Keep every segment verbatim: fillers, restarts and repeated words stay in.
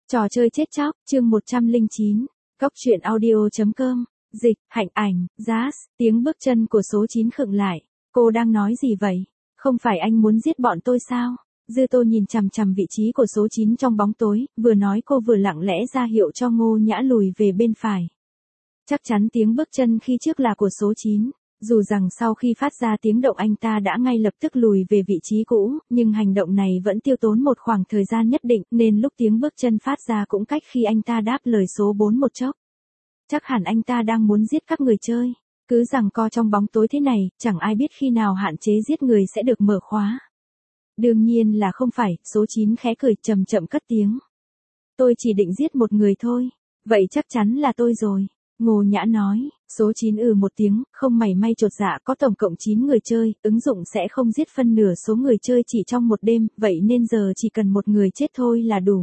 Trò chơi chết chóc, chương một trăm lẻ chín, Góc truyện audio.com, dịch, Hạnh Ảnh, Jazz, tiếng bước chân của số chín khựng lại. Cô đang nói gì vậy? Không phải anh muốn giết bọn tôi sao? Dư Tô nhìn chằm chằm vị trí của số chín trong bóng tối, vừa nói cô vừa lặng lẽ ra hiệu cho Ngô Nhã lùi về bên phải. Chắc chắn tiếng bước chân khi trước là của số chín. Dù rằng sau khi phát ra tiếng động anh ta đã ngay lập tức lùi về vị trí cũ, nhưng hành động này vẫn tiêu tốn một khoảng thời gian nhất định, nên lúc tiếng bước chân phát ra cũng cách khi anh ta đáp lời số bốn một chốc. Chắc hẳn anh ta đang muốn giết các người chơi. Cứ giằng co trong bóng tối thế này, chẳng ai biết khi nào hạn chế giết người sẽ được mở khóa. Đương nhiên là không phải, số chín khẽ cười chậm chậm cất tiếng. Tôi chỉ định giết một người thôi. Vậy chắc chắn là tôi rồi. Ngô Nhã nói, số chín ừ một tiếng, không mảy may chột dạ, có tổng cộng chín người chơi, ứng dụng sẽ không giết phân nửa số người chơi chỉ trong một đêm, vậy nên giờ chỉ cần một người chết thôi là đủ.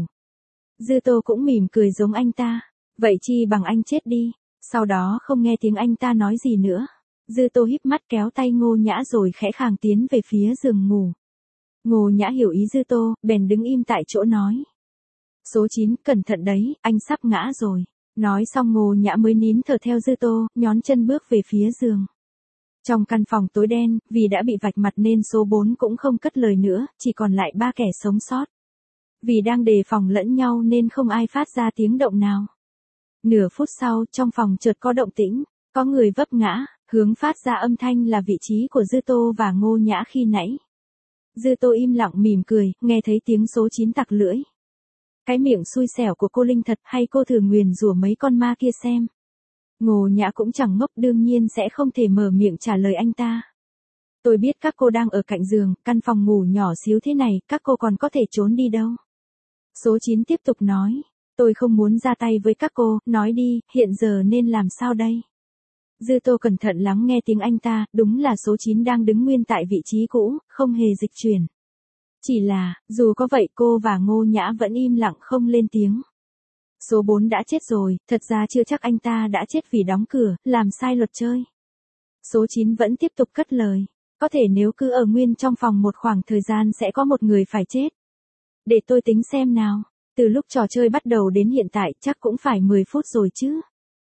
Dư Tô cũng mỉm cười giống anh ta, vậy chi bằng anh chết đi, sau đó không nghe tiếng anh ta nói gì nữa. Dư Tô híp mắt kéo tay Ngô Nhã rồi khẽ khàng tiến về phía giường ngủ. Ngô Nhã hiểu ý Dư Tô, bèn đứng im tại chỗ nói. Số chín, cẩn thận đấy, anh sắp ngã rồi. Nói xong Ngô Nhã mới nín thở theo Dư Tô, nhón chân bước về phía giường. Trong căn phòng tối đen, vì đã bị vạch mặt nên số bốn cũng không cất lời nữa, chỉ còn lại ba kẻ sống sót. Vì đang đề phòng lẫn nhau nên không ai phát ra tiếng động nào. Nửa phút sau, trong phòng chợt có động tĩnh, có người vấp ngã, hướng phát ra âm thanh là vị trí của Dư Tô và Ngô Nhã khi nãy. Dư Tô im lặng mỉm cười, nghe thấy tiếng số chín tặc lưỡi. Cái miệng xui xẻo của cô Linh thật, hay cô thử nguyền rủa mấy con ma kia xem. Ngô Nhã cũng chẳng ngốc, đương nhiên sẽ không thể mở miệng trả lời anh ta. Tôi biết các cô đang ở cạnh giường, căn phòng ngủ nhỏ xíu thế này, các cô còn có thể trốn đi đâu. Số chín tiếp tục nói, tôi không muốn ra tay với các cô, nói đi, hiện giờ nên làm sao đây? Dư Tô cẩn thận lắng nghe tiếng anh ta, đúng là số chín đang đứng nguyên tại vị trí cũ, không hề dịch chuyển. Chỉ là, dù có vậy cô và Ngô Nhã vẫn im lặng không lên tiếng. Số bốn đã chết rồi, thật ra chưa chắc anh ta đã chết vì đóng cửa, làm sai luật chơi. Số chín vẫn tiếp tục cất lời. Có thể nếu cứ ở nguyên trong phòng một khoảng thời gian sẽ có một người phải chết. Để tôi tính xem nào, từ lúc trò chơi bắt đầu đến hiện tại chắc cũng phải mười phút rồi chứ.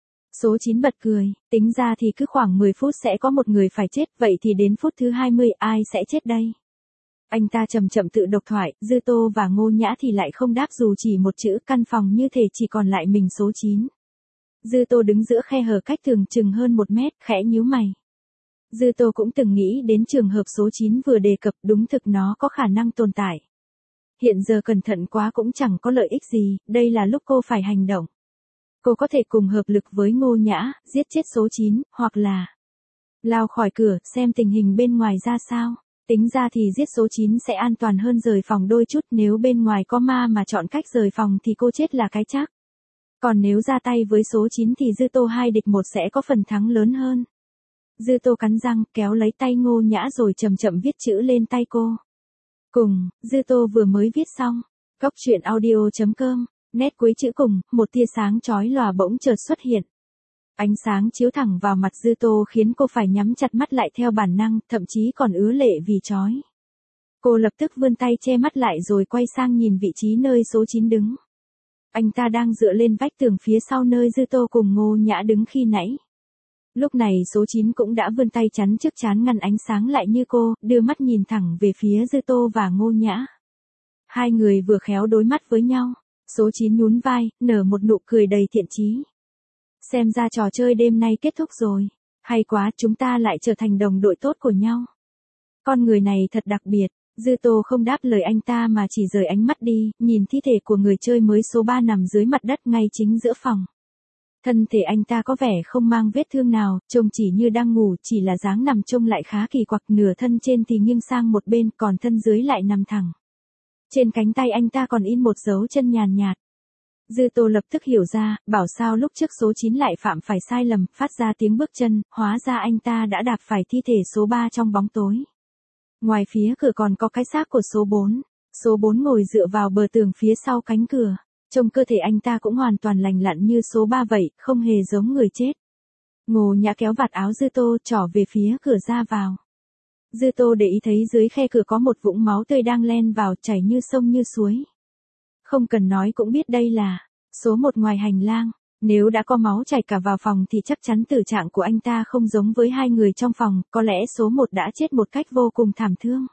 Số chín bật cười, tính ra thì cứ khoảng mười phút sẽ có một người phải chết, vậy thì đến phút thứ hai mươi ai sẽ chết đây? Anh ta chậm chậm tự độc thoại, Dư Tô và Ngô Nhã thì lại không đáp dù chỉ một chữ, căn phòng như thể chỉ còn lại mình số chín. Dư Tô đứng giữa khe hở cách thường chừng hơn một mét, khẽ nhíu mày. Dư Tô cũng từng nghĩ đến trường hợp số chín vừa đề cập, đúng thực nó có khả năng tồn tại. Hiện giờ cẩn thận quá cũng chẳng có lợi ích gì, đây là lúc cô phải hành động. Cô có thể cùng hợp lực với Ngô Nhã, giết chết số chín, hoặc là lao khỏi cửa, xem tình hình bên ngoài ra sao. Tính ra thì giết số chín sẽ an toàn hơn rời phòng đôi chút, nếu bên ngoài có ma mà chọn cách rời phòng thì cô chết là cái chắc. Còn nếu ra tay với số chín thì Dư Tô hai địch một sẽ có phần thắng lớn hơn. Dư Tô cắn răng, kéo lấy tay Ngô Nhã rồi chậm chậm viết chữ lên tay cô. Cùng, Dư Tô vừa mới viết xong. Góc truyện audio.com, nét cuối chữ cùng, một tia sáng chói lòa bỗng chợt xuất hiện. Ánh sáng chiếu thẳng vào mặt Dư Tô khiến cô phải nhắm chặt mắt lại theo bản năng, thậm chí còn ứa lệ vì chói. Cô lập tức vươn tay che mắt lại rồi quay sang nhìn vị trí nơi số chín đứng. Anh ta đang dựa lên vách tường phía sau nơi Dư Tô cùng Ngô Nhã đứng khi nãy. Lúc này số chín cũng đã vươn tay chắn trước trán ngăn ánh sáng lại như cô, đưa mắt nhìn thẳng về phía Dư Tô và Ngô Nhã. Hai người vừa khéo đối mắt với nhau, số chín nhún vai, nở một nụ cười đầy thiện chí. Xem ra trò chơi đêm nay kết thúc rồi. Hay quá, chúng ta lại trở thành đồng đội tốt của nhau. Con người này thật đặc biệt. Dư Tô không đáp lời anh ta mà chỉ rời ánh mắt đi, nhìn thi thể của người chơi mới số ba nằm dưới mặt đất ngay chính giữa phòng. Thân thể anh ta có vẻ không mang vết thương nào, trông chỉ như đang ngủ, chỉ là dáng nằm trông lại khá kỳ quặc, nửa thân trên thì nghiêng sang một bên, còn thân dưới lại nằm thẳng. Trên cánh tay anh ta còn in một dấu chân nhàn nhạt. Dư Tô lập tức hiểu ra, bảo sao lúc trước số chín lại phạm phải sai lầm, phát ra tiếng bước chân, hóa ra anh ta đã đạp phải thi thể số ba trong bóng tối. Ngoài phía cửa còn có cái xác của số bốn. Số bốn ngồi dựa vào bờ tường phía sau cánh cửa. Trông cơ thể anh ta cũng hoàn toàn lành lặn như số ba vậy, không hề giống người chết. Ngô Nhã kéo vạt áo Dư Tô trỏ về phía cửa ra vào. Dư Tô để ý thấy dưới khe cửa có một vũng máu tươi đang len vào, chảy như sông như suối. Không cần nói cũng biết đây là số một ngoài hành lang. Nếu đã có máu chảy cả vào phòng thì chắc chắn tử trạng của anh ta không giống với hai người trong phòng, có lẽ số một đã chết một cách vô cùng thảm thương.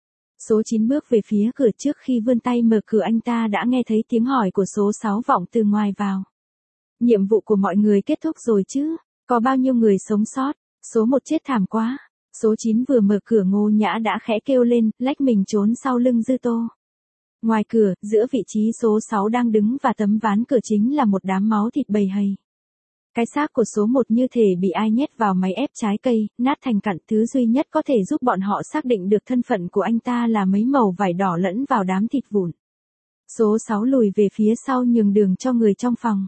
Số chín bước về phía cửa, trước khi vươn tay mở cửa anh ta đã nghe thấy tiếng hỏi của số sáu vọng từ ngoài vào. Nhiệm vụ của mọi người kết thúc rồi chứ? Có bao nhiêu người sống sót? Số một chết thảm quá. Số chín vừa mở cửa Ngô Nhã đã khẽ kêu lên, lách mình trốn sau lưng Dư Tô. Ngoài cửa, giữa vị trí số sáu đang đứng và tấm ván cửa chính là một đám máu thịt bầy hầy. Cái xác của số một như thể bị ai nhét vào máy ép trái cây, nát thành cặn. Thứ duy nhất có thể giúp bọn họ xác định được thân phận của anh ta là mấy mẩu vải đỏ lẫn vào đám thịt vụn. Số sáu lùi về phía sau nhường đường cho người trong phòng.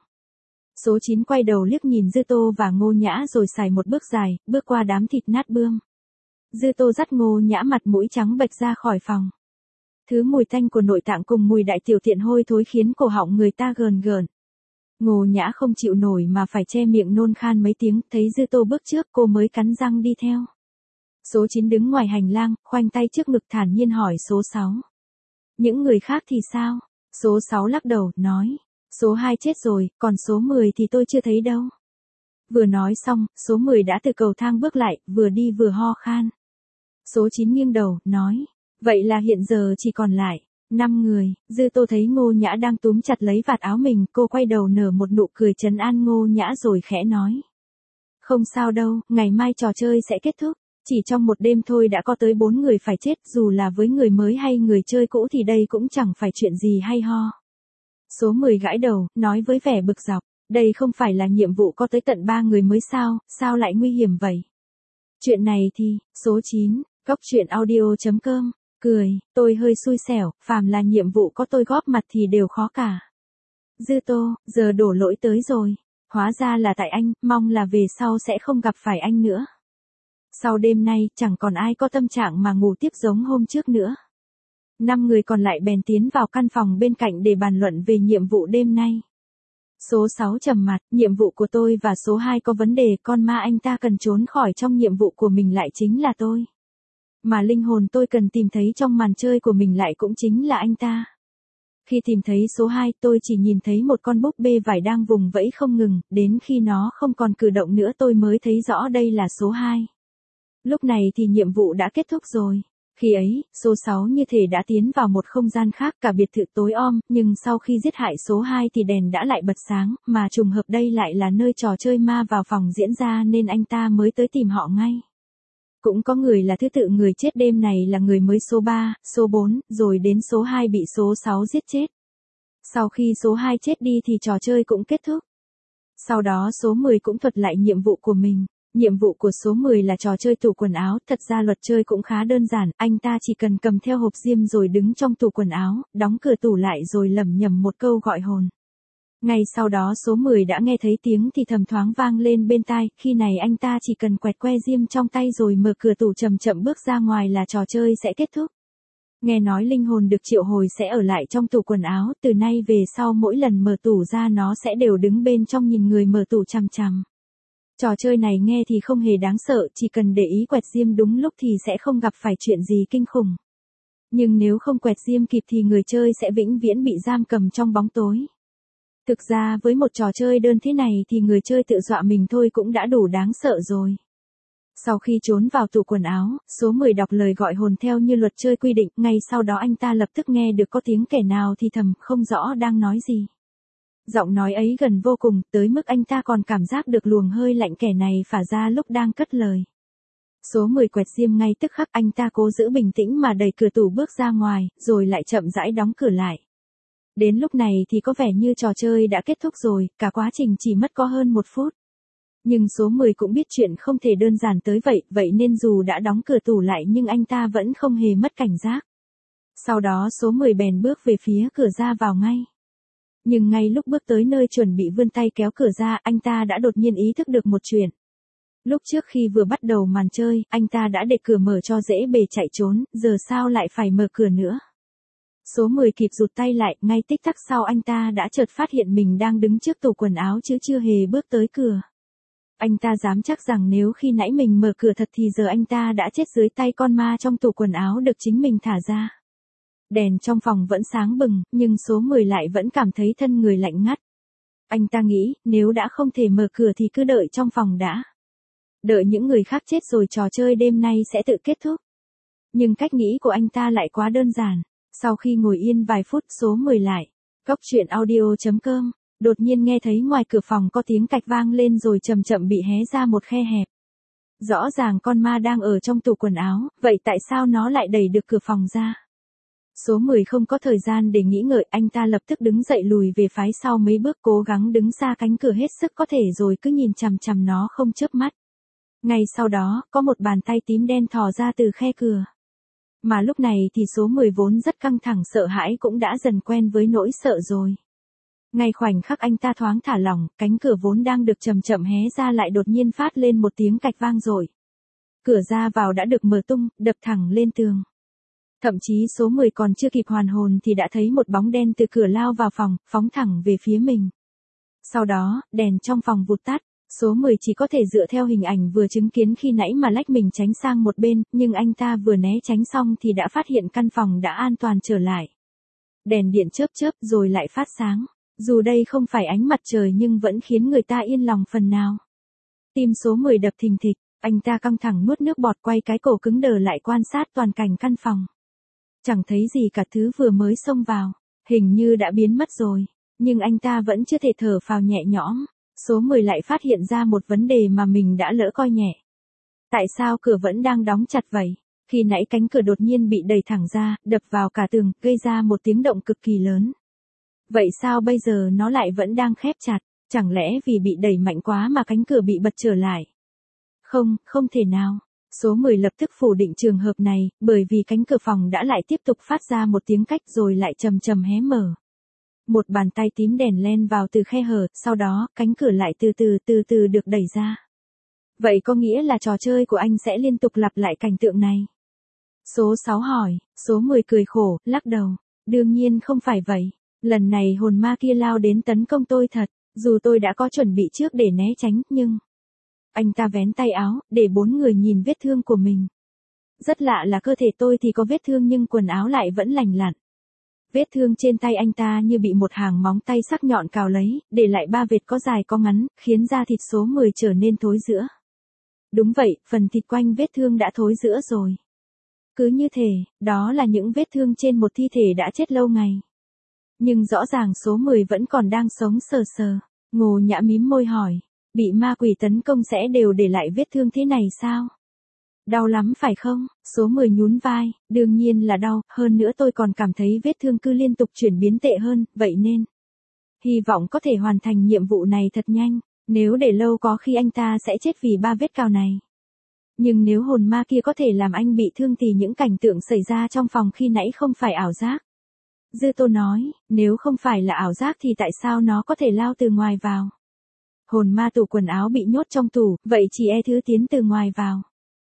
Số chín quay đầu liếc nhìn Dư Tô và Ngô Nhã rồi xài một bước dài, bước qua đám thịt nát bươm. Dư Tô dắt Ngô Nhã mặt mũi trắng bệch ra khỏi phòng. Thứ mùi tanh của nội tạng cùng mùi đại tiểu tiện hôi thối khiến cổ họng người ta gờn gờn. Ngô Nhã không chịu nổi mà phải che miệng nôn khan mấy tiếng, thấy Dư Tô bước trước cô mới cắn răng đi theo. Số chín đứng ngoài hành lang, khoanh tay trước ngực thản nhiên hỏi số sáu. Những người khác thì sao? Số sáu lắc đầu, nói. Số hai chết rồi, còn số mười thì tôi chưa thấy đâu. Vừa nói xong, số mười đã từ cầu thang bước lại, vừa đi vừa ho khan. Số chín nghiêng đầu, nói. Vậy là hiện giờ chỉ còn lại năm người. Dư Tô thấy Ngô Nhã đang túm chặt lấy vạt áo mình, cô quay đầu nở một nụ cười trấn an Ngô Nhã rồi khẽ nói. Không sao đâu, ngày mai trò chơi sẽ kết thúc. Chỉ trong một đêm thôi đã có tới bốn người phải chết, dù là với người mới hay người chơi cũ thì đây cũng chẳng phải chuyện gì hay ho. Số mười gãi đầu, nói với vẻ bực dọc. Đây không phải là nhiệm vụ có tới tận ba người mới sao, sao lại nguy hiểm vậy? Chuyện này thì, số chín, góc truyện audio chấm com. Cười, tôi hơi xui xẻo, phàm là nhiệm vụ có tôi góp mặt thì đều khó cả. Dư Tô, giờ đổ lỗi tới rồi. Hóa ra là tại anh, mong là về sau sẽ không gặp phải anh nữa. Sau đêm nay, chẳng còn ai có tâm trạng mà ngủ tiếp giống hôm trước nữa. Năm người còn lại bèn tiến vào căn phòng bên cạnh để bàn luận về nhiệm vụ đêm nay. Số sáu trầm mặt, nhiệm vụ của tôi và số hai có vấn đề, con ma anh ta cần trốn khỏi trong nhiệm vụ của mình lại chính là tôi. Mà linh hồn tôi cần tìm thấy trong màn chơi của mình lại cũng chính là anh ta. Khi tìm thấy số hai, tôi chỉ nhìn thấy một con búp bê vải đang vùng vẫy không ngừng, đến khi nó không còn cử động nữa tôi mới thấy rõ đây là số hai. Lúc này thì nhiệm vụ đã kết thúc rồi. Khi ấy, số sáu như thể đã tiến vào một không gian khác, cả biệt thự tối om, nhưng sau khi giết hại số hai thì đèn đã lại bật sáng, mà trùng hợp đây lại là nơi trò chơi ma vào phòng diễn ra nên anh ta mới tới tìm họ ngay. Cũng có người là thứ tự người chết đêm này là người mới số ba, số bốn, rồi đến số hai bị số sáu giết chết. Sau khi số hai chết đi thì trò chơi cũng kết thúc. Sau đó số mười cũng thuật lại nhiệm vụ của mình. Nhiệm vụ của số mười là trò chơi tủ quần áo, thật ra luật chơi cũng khá đơn giản, anh ta chỉ cần cầm theo hộp diêm rồi đứng trong tủ quần áo, đóng cửa tủ lại rồi lẩm nhẩm một câu gọi hồn. Ngay sau đó số mười đã nghe thấy tiếng thì thầm thoáng vang lên bên tai, khi này anh ta chỉ cần quẹt que diêm trong tay rồi mở cửa tủ chậm chậm bước ra ngoài là trò chơi sẽ kết thúc. Nghe nói linh hồn được triệu hồi sẽ ở lại trong tủ quần áo, từ nay về sau mỗi lần mở tủ ra nó sẽ đều đứng bên trong nhìn người mở tủ chằm chằm. Trò chơi này nghe thì không hề đáng sợ, chỉ cần để ý quẹt diêm đúng lúc thì sẽ không gặp phải chuyện gì kinh khủng. Nhưng nếu không quẹt diêm kịp thì người chơi sẽ vĩnh viễn bị giam cầm trong bóng tối. Thực ra với một trò chơi đơn thế này thì người chơi tự dọa mình thôi cũng đã đủ đáng sợ rồi. Sau khi trốn vào tủ quần áo, số mười đọc lời gọi hồn theo như luật chơi quy định, ngay sau đó anh ta lập tức nghe được có tiếng kẻ nào thì thầm, không rõ đang nói gì. Giọng nói ấy gần vô cùng, tới mức anh ta còn cảm giác được luồng hơi lạnh kẻ này phả ra lúc đang cất lời. Số mười quẹt diêm ngay tức khắc, anh ta cố giữ bình tĩnh mà đẩy cửa tủ bước ra ngoài, rồi lại chậm rãi đóng cửa lại. Đến lúc này thì có vẻ như trò chơi đã kết thúc rồi, cả quá trình chỉ mất có hơn một phút. Nhưng số mười cũng biết chuyện không thể đơn giản tới vậy, vậy nên dù đã đóng cửa tủ lại nhưng anh ta vẫn không hề mất cảnh giác. Sau đó số mười bèn bước về phía cửa ra vào ngay. Nhưng ngay lúc bước tới nơi chuẩn bị vươn tay kéo cửa ra, anh ta đã đột nhiên ý thức được một chuyện. Lúc trước khi vừa bắt đầu màn chơi, anh ta đã để cửa mở cho dễ bề chạy trốn, giờ sao lại phải mở cửa nữa. Số mười kịp rụt tay lại, ngay tích tắc sau anh ta đã chợt phát hiện mình đang đứng trước tủ quần áo chứ chưa hề bước tới cửa. Anh ta dám chắc rằng nếu khi nãy mình mở cửa thật thì giờ anh ta đã chết dưới tay con ma trong tủ quần áo được chính mình thả ra. Đèn trong phòng vẫn sáng bừng, nhưng số mười lại vẫn cảm thấy thân người lạnh ngắt. Anh ta nghĩ, nếu đã không thể mở cửa thì cứ đợi trong phòng đã. Đợi những người khác chết rồi trò chơi đêm nay sẽ tự kết thúc. Nhưng cách nghĩ của anh ta lại quá đơn giản. Sau khi ngồi yên vài phút số mười lại, Góc truyện audio chấm com, đột nhiên nghe thấy ngoài cửa phòng có tiếng cạch vang lên rồi chậm chậm bị hé ra một khe hẹp. Rõ ràng con ma đang ở trong tủ quần áo, vậy tại sao nó lại đẩy được cửa phòng ra? Số mười không có thời gian để nghĩ ngợi, anh ta lập tức đứng dậy lùi về phái sau mấy bước cố gắng đứng xa cánh cửa hết sức có thể rồi cứ nhìn chằm chằm nó không chớp mắt. Ngay sau đó, có một bàn tay tím đen thò ra từ khe cửa. Mà lúc này thì số mười vốn rất căng thẳng sợ hãi cũng đã dần quen với nỗi sợ rồi. Ngay khoảnh khắc anh ta thoáng thả lỏng, cánh cửa vốn đang được chậm chậm hé ra lại đột nhiên phát lên một tiếng cạch vang dội. Cửa ra vào đã được mở tung, đập thẳng lên tường. Thậm chí số mười còn chưa kịp hoàn hồn thì đã thấy một bóng đen từ cửa lao vào phòng, phóng thẳng về phía mình. Sau đó, đèn trong phòng vụt tắt, số mười chỉ có thể dựa theo hình ảnh vừa chứng kiến khi nãy mà lách mình tránh sang một bên, nhưng anh ta vừa né tránh xong thì đã phát hiện căn phòng đã an toàn trở lại. Đèn điện chớp chớp rồi lại phát sáng. Dù đây không phải ánh mặt trời nhưng vẫn khiến người ta yên lòng phần nào. Tim số mười đập thình thịch, anh ta căng thẳng nuốt nước bọt quay cái cổ cứng đờ lại quan sát toàn cảnh căn phòng. Chẳng thấy gì cả thứ vừa mới xông vào, hình như đã biến mất rồi, nhưng anh ta vẫn chưa thể thở phào nhẹ nhõm. Số mười lại phát hiện ra một vấn đề mà mình đã lỡ coi nhẹ. Tại sao cửa vẫn đang đóng chặt vậy? Khi nãy cánh cửa đột nhiên bị đẩy thẳng ra, đập vào cả tường, gây ra một tiếng động cực kỳ lớn. Vậy sao bây giờ nó lại vẫn đang khép chặt? Chẳng lẽ vì bị đẩy mạnh quá mà cánh cửa bị bật trở lại? Không, không thể nào. Số mười lập tức phủ định trường hợp này, bởi vì cánh cửa phòng đã lại tiếp tục phát ra một tiếng cách rồi lại chầm chầm hé mở. Một bàn tay tím đèn len vào từ khe hở, sau đó, cánh cửa lại từ từ từ từ được đẩy ra. Vậy có nghĩa là trò chơi của anh sẽ liên tục lặp lại cảnh tượng này? Số sáu hỏi, số mười cười khổ, lắc đầu. Đương nhiên không phải vậy. Lần này hồn ma kia lao đến tấn công tôi thật, dù tôi đã có chuẩn bị trước để né tránh, nhưng... Anh ta vén tay áo, để bốn người nhìn vết thương của mình. Rất lạ là cơ thể tôi thì có vết thương nhưng quần áo lại vẫn lành lặn. Vết thương trên tay anh ta như bị một hàng móng tay sắc nhọn cào lấy, để lại ba vệt có dài có ngắn, khiến da thịt số mười trở nên thối rữa. Đúng vậy, phần thịt quanh vết thương đã thối rữa rồi. Cứ như thể, đó là những vết thương trên một thi thể đã chết lâu ngày. Nhưng rõ ràng số mười vẫn còn đang sống sờ sờ. Ngô Nhã mím môi hỏi, bị ma quỷ tấn công sẽ đều để lại vết thương thế này sao? Đau lắm phải không? Số mười nhún vai, đương nhiên là đau, hơn nữa tôi còn cảm thấy vết thương cứ liên tục chuyển biến tệ hơn, vậy nên. Hy vọng có thể hoàn thành nhiệm vụ này thật nhanh, nếu để lâu có khi anh ta sẽ chết vì ba vết cào này. Nhưng nếu hồn ma kia có thể làm anh bị thương thì những cảnh tượng xảy ra trong phòng khi nãy không phải ảo giác. Dư Tô nói, nếu không phải là ảo giác thì tại sao nó có thể lao từ ngoài vào? Hồn ma tủ quần áo bị nhốt trong tủ, vậy chỉ e thứ tiến từ ngoài vào.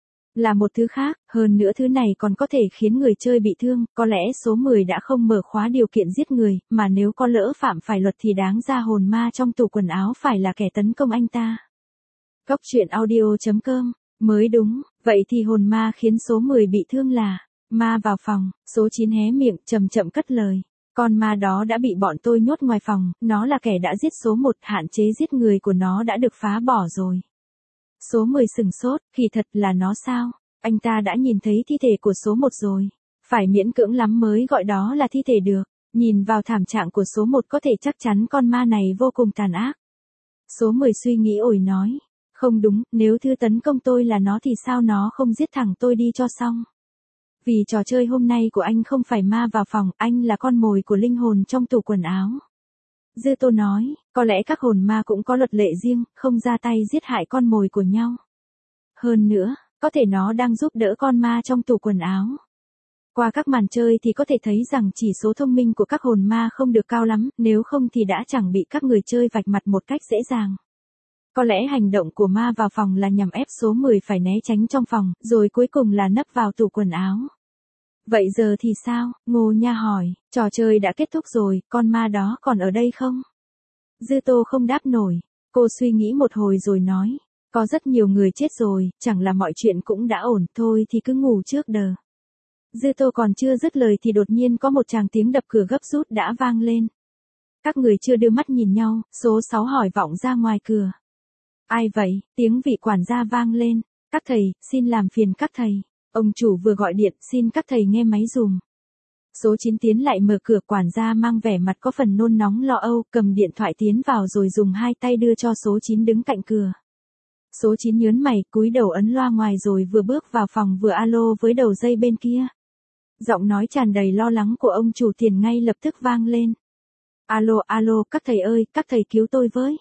Là một thứ khác, hơn nữa thứ này còn có thể khiến người chơi bị thương, có lẽ số mười đã không mở khóa điều kiện giết người, mà nếu có lỡ phạm phải luật thì đáng ra hồn ma trong tủ quần áo phải là kẻ tấn công anh ta. Góc truyện audio chấm com, mới đúng, vậy thì hồn ma khiến số mười bị thương là, ma vào phòng, số chín hé miệng, chậm chậm cất lời. Con ma đó đã bị bọn tôi nhốt ngoài phòng, nó là kẻ đã giết số một, hạn chế giết người của nó đã được phá bỏ rồi. Số mười sừng sốt, kỳ thật là nó sao? Anh ta đã nhìn thấy thi thể của số một rồi. Phải miễn cưỡng lắm mới gọi đó là thi thể được. Nhìn vào thảm trạng của số một có thể chắc chắn con ma này vô cùng tàn ác. Số mười suy nghĩ ổi nói. Không đúng, nếu thứ tấn công tôi là nó thì sao nó không giết thẳng tôi đi cho xong? Vì trò chơi hôm nay của anh không phải ma vào phòng, anh là con mồi của linh hồn trong tủ quần áo. Dư Tô nói, có lẽ các hồn ma cũng có luật lệ riêng, không ra tay giết hại con mồi của nhau. Hơn nữa, có thể nó đang giúp đỡ con ma trong tủ quần áo. Qua các màn chơi thì có thể thấy rằng chỉ số thông minh của các hồn ma không được cao lắm, nếu không thì đã chẳng bị các người chơi vạch mặt một cách dễ dàng. Có lẽ hành động của ma vào phòng là nhằm ép số mười phải né tránh trong phòng, rồi cuối cùng là nấp vào tủ quần áo. Vậy giờ thì sao? Ngô Nha hỏi, trò chơi đã kết thúc rồi, con ma đó còn ở đây không? Dư Tô không đáp nổi, cô suy nghĩ một hồi rồi nói, có rất nhiều người chết rồi, chẳng là mọi chuyện cũng đã ổn, thôi thì cứ ngủ trước đờ. Dư Tô còn chưa dứt lời thì đột nhiên có một tràng tiếng đập cửa gấp rút đã vang lên. Các người chưa đưa mắt nhìn nhau, số sáu hỏi vọng ra ngoài cửa. Ai vậy? Tiếng vị quản gia vang lên. Các thầy, xin làm phiền các thầy. Ông chủ vừa gọi điện, xin các thầy nghe máy dùm. Số chín tiến lại mở cửa, quản gia mang vẻ mặt có phần nôn nóng lo âu, cầm điện thoại tiến vào rồi dùng hai tay đưa cho số chín đứng cạnh cửa. Số chín nhớn mày, cúi đầu ấn loa ngoài rồi vừa bước vào phòng vừa alo với đầu dây bên kia. Giọng nói tràn đầy lo lắng của ông chủ Tiền ngay lập tức vang lên. Alo, alo, các thầy ơi, các thầy cứu tôi với.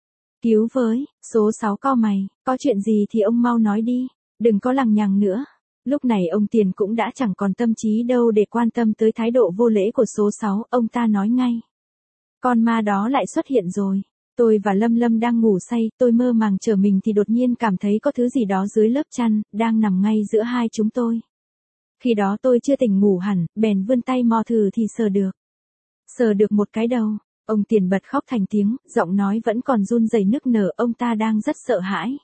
Cứu với, số sáu cau mày, có chuyện gì thì ông mau nói đi, đừng có lằng nhằng nữa. Lúc này ông Tiền cũng đã chẳng còn tâm trí đâu để quan tâm tới thái độ vô lễ của số sáu, ông ta nói ngay. Con ma đó lại xuất hiện rồi. Tôi và Lâm Lâm đang ngủ say, tôi mơ màng trở mình thì đột nhiên cảm thấy có thứ gì đó dưới lớp chăn, đang nằm ngay giữa hai chúng tôi. Khi đó tôi chưa tỉnh ngủ hẳn, bèn vươn tay mò thử thì sờ được. Sờ được một cái đầu, ông Tiền bật khóc thành tiếng, giọng nói vẫn còn run rẩy nức nở, ông ta đang rất sợ hãi.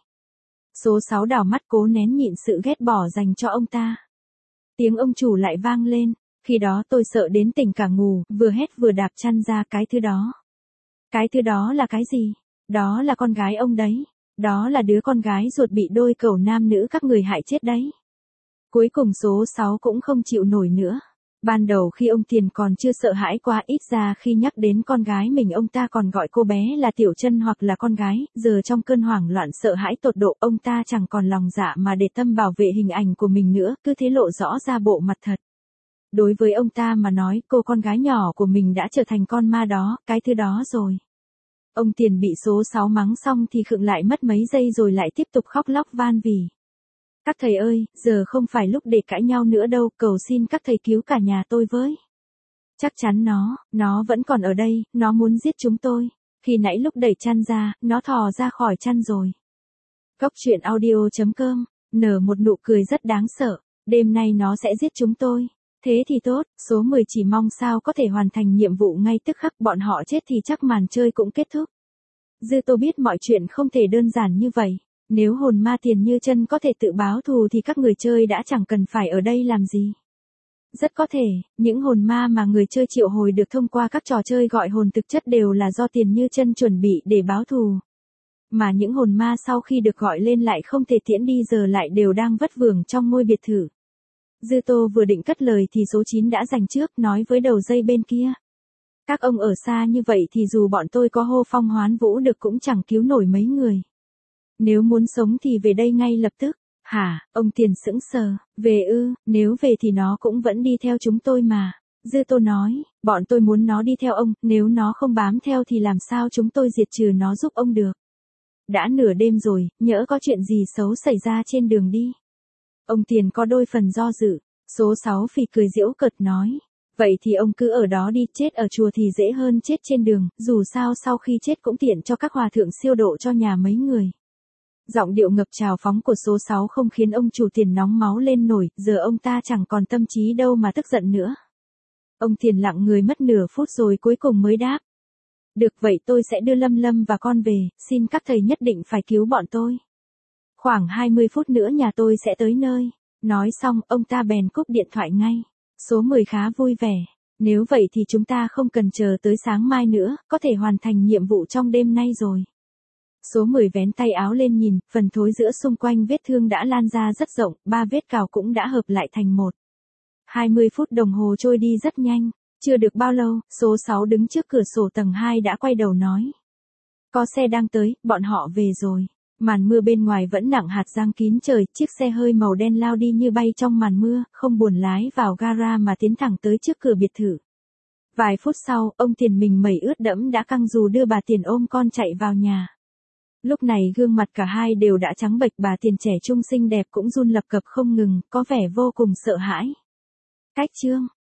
Số sáu đảo mắt cố nén nhịn sự ghét bỏ dành cho ông ta. Tiếng ông chủ lại vang lên, khi đó tôi sợ đến tỉnh cả ngủ, vừa hét vừa đạp chăn ra. Cái thứ đó. Cái thứ đó là cái gì? Đó là con gái ông đấy. Đó là đứa con gái ruột bị đôi cẩu nam nữ các người hại chết đấy. Cuối cùng số sáu cũng không chịu nổi nữa. Ban đầu khi ông Tiền còn chưa sợ hãi quá, ít ra khi nhắc đến con gái mình ông ta còn gọi cô bé là Tiểu Chân hoặc là con gái, giờ trong cơn hoảng loạn sợ hãi tột độ ông ta chẳng còn lòng dạ mà để tâm bảo vệ hình ảnh của mình nữa, cứ thế lộ rõ ra bộ mặt thật. Đối với ông ta mà nói, cô con gái nhỏ của mình đã trở thành con ma đó, cái thứ đó rồi. Ông Tiền bị số sáu mắng xong thì khựng lại mất mấy giây rồi lại tiếp tục khóc lóc van vỉ. Các thầy ơi, giờ không phải lúc để cãi nhau nữa đâu, cầu xin các thầy cứu cả nhà tôi với. Chắc chắn nó, nó vẫn còn ở đây, nó muốn giết chúng tôi. Khi nãy lúc đẩy chăn ra, nó thò ra khỏi chăn rồi. Cốc truyện audio chấm com, nở một nụ cười rất đáng sợ, đêm nay nó sẽ giết chúng tôi. Thế thì tốt, số mười chỉ mong sao có thể hoàn thành nhiệm vụ ngay tức khắc, bọn họ chết thì chắc màn chơi cũng kết thúc. Dư Tô biết mọi chuyện không thể đơn giản như vậy. Nếu hồn ma Tiền Như Chân có thể tự báo thù thì các người chơi đã chẳng cần phải ở đây làm gì. Rất có thể, những hồn ma mà người chơi triệu hồi được thông qua các trò chơi gọi hồn thực chất đều là do Tiền Như Chân chuẩn bị để báo thù. Mà những hồn ma sau khi được gọi lên lại không thể tiễn đi giờ lại đều đang vất vưởng trong ngôi biệt thự. Dư Tô vừa định cất lời thì số chín đã giành trước, nói với đầu dây bên kia. Các ông ở xa như vậy thì dù bọn tôi có hô phong hoán vũ được cũng chẳng cứu nổi mấy người. Nếu muốn sống thì về đây ngay lập tức. Hả, ông Tiền sững sờ, về ư, nếu về thì nó cũng vẫn đi theo chúng tôi mà. Dư Tô nói, bọn tôi muốn nó đi theo ông, nếu nó không bám theo thì làm sao chúng tôi diệt trừ nó giúp ông được. Đã nửa đêm rồi, nhỡ có chuyện gì xấu xảy ra trên đường đi. Ông Tiền có đôi phần do dự, số sáu phì cười giễu cợt nói. Vậy thì ông cứ ở đó đi, chết ở chùa thì dễ hơn chết trên đường, dù sao sau khi chết cũng tiện cho các hòa thượng siêu độ cho nhà mấy người. Giọng điệu ngập trào phóng của số sáu không khiến ông chủ Tiền nóng máu lên nổi, giờ ông ta chẳng còn tâm trí đâu mà tức giận nữa. Ông Tiền lặng người mất nửa phút rồi cuối cùng mới đáp. Được vậy tôi sẽ đưa Lâm Lâm và con về, xin các thầy nhất định phải cứu bọn tôi. Khoảng hai mươi phút nữa nhà tôi sẽ tới nơi. Nói xong, ông ta bèn cúp điện thoại ngay. Số mười khá vui vẻ. Nếu vậy thì chúng ta không cần chờ tới sáng mai nữa, có thể hoàn thành nhiệm vụ trong đêm nay rồi. Số mười vén tay áo lên nhìn, phần thối giữa xung quanh vết thương đã lan ra rất rộng, ba vết cào cũng đã hợp lại thành một. hai mươi phút đồng hồ trôi đi rất nhanh. Chưa được bao lâu, số sáu đứng trước cửa sổ tầng hai đã quay đầu nói. Có xe đang tới, bọn họ về rồi. Màn mưa bên ngoài vẫn nặng hạt giăng kín trời, chiếc xe hơi màu đen lao đi như bay trong màn mưa, không buồn lái vào gara mà tiến thẳng tới trước cửa biệt thự. Vài phút sau, ông Tiền mình mẩy ướt đẫm đã căng dù đưa bà Tiền ôm con chạy vào nhà. Lúc này gương mặt cả hai đều đã trắng bệch, bà Tiền trẻ trung xinh đẹp cũng run lập cập không ngừng, có vẻ vô cùng sợ hãi. Cách chương